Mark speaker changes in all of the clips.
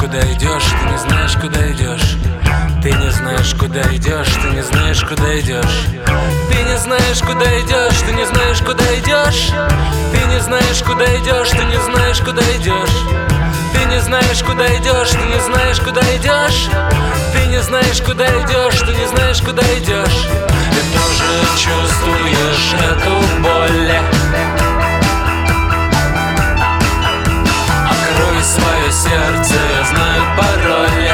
Speaker 1: куда идешь, ты не знаешь, куда идешь. Ты не знаешь, куда идешь, ты не знаешь, куда идешь. Ты не знаешь, куда идешь, ты не знаешь, куда идешь. Ты не знаешь, куда идешь, ты не знаешь, куда идешь. Ты не знаешь, куда идешь, ты не знаешь, куда идешь. Ты не знаешь, куда идешь, ты не знаешь, куда идешь. Ты тоже чувствуешь эту боль. Открой свое сердце, я знаю пароль.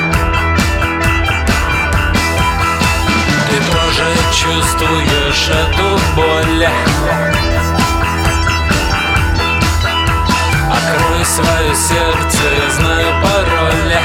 Speaker 1: Ты тоже чувствуешь эту боль. Открой свое сердце, я знаю пароль.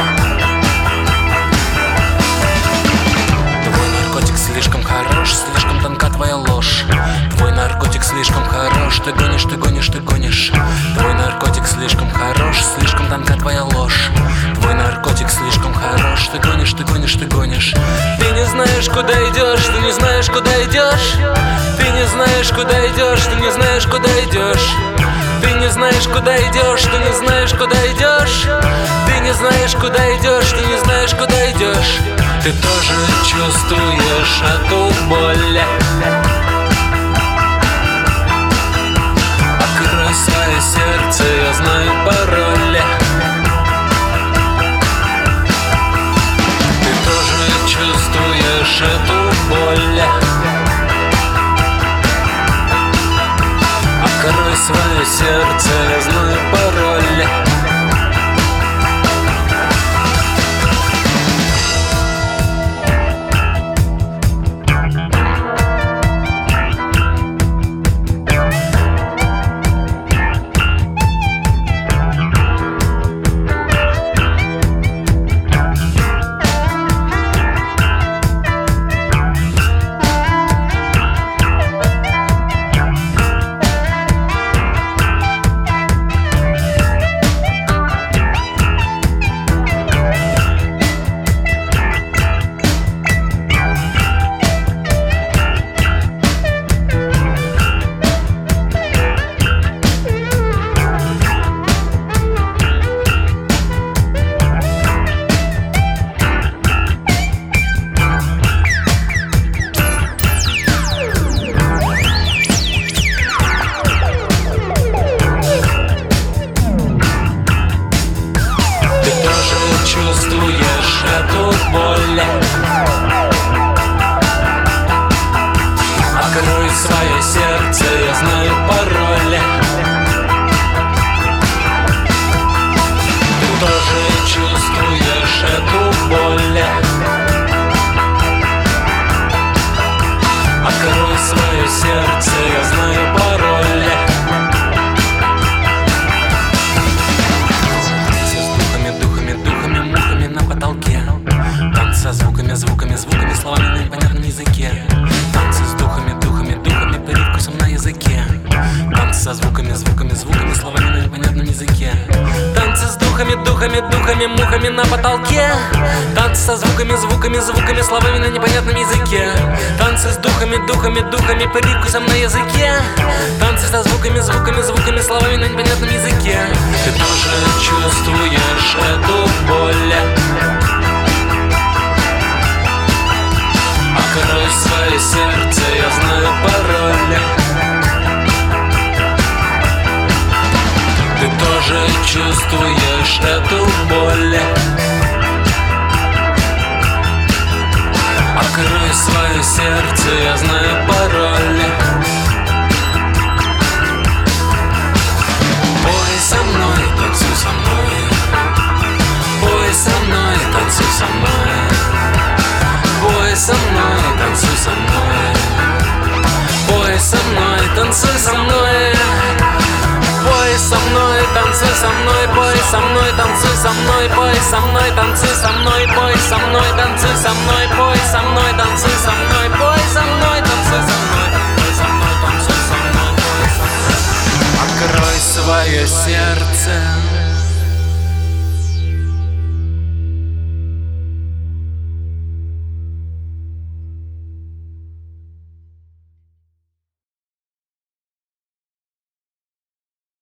Speaker 1: Твой наркотик слишком хорош, слишком тонка твоя ложь. Твой наркотик слишком хорош, ты гонишь, ты гонишь, ты гонишь. Твой наркотик слишком хорош, слишком тонка твоя ложь. Твой наркотик слишком хорош, ты гонишь, ты гонишь, ты гонишь. Ты не знаешь, куда идешь, ты не знаешь, куда идешь. Ты не знаешь, куда идешь, ты не знаешь, куда идешь. Ты не знаешь, куда идешь, ты не знаешь, куда идешь. Ты не знаешь, куда идешь, ты не знаешь, куда идешь. Ты тоже чувствуешь эту боль. Открой свое сердце, я знаю пароль. Ты тоже чувствуешь эту боль. Открой свое сердце, я знаю пароль. Чувствуешь эту боль. Открой свое сердце, я знаю пароль. Ты тоже чувствуешь эту боль. Открой свое сердце, я знаю пароль. Танцы со звуками, звуками, звуками, словами на непонятном языке. Танцы с духами, духами, духами, привкусом на языке. Танцы со звуками, звуками, звуками, словами на непонятном языке. Танцы с духами, духами, духами, мухами на потолке. Танцы со звуками, звуками, звуками, словами на непонятном языке. Танцы с духами, духами, духами, привкусом на языке. Танцы со звуками, звуками, звуками, словами на непонятном языке. Ты тоже чувствуешь эту боль. Открой свое сердце, я знаю пароль. Ты тоже чувствуешь эту боль. Открой свое сердце, я знаю пароль. Пой со мной, танцуй со мной. Пой со мной, танцуй со мной. Пой со мной, танцуй со мной. Пой со мной, танцуй со мной. Пой со мной, танцуй со мной. Пой со мной, танцуй со мной. Пой со мной, танцуй со мной. Пой со мной, танцуй со мной. Пой со мной, танцуй со мной. Пой со мной, танцуй со мной. Пой со мной, танцуй со мной. Открой свое сердце.